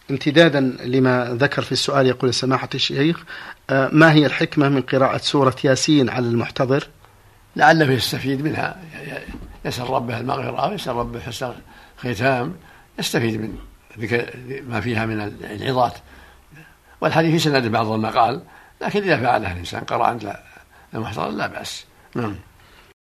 امتدادا لما ذكر في السؤال، يقول سماحة الشيخ: ما هي الحكمة من قراءة سورة ياسين على المحتضر؟ لعله يستفيد منها، يسأل ربه المغفرة ويسأل ربه حسن ختام، يستفيد من ما فيها من العظات. والحديث في سند بعض المقال، لكن إذا فعله الإنسان قرأ عند المحتضر لا بأس. نعم.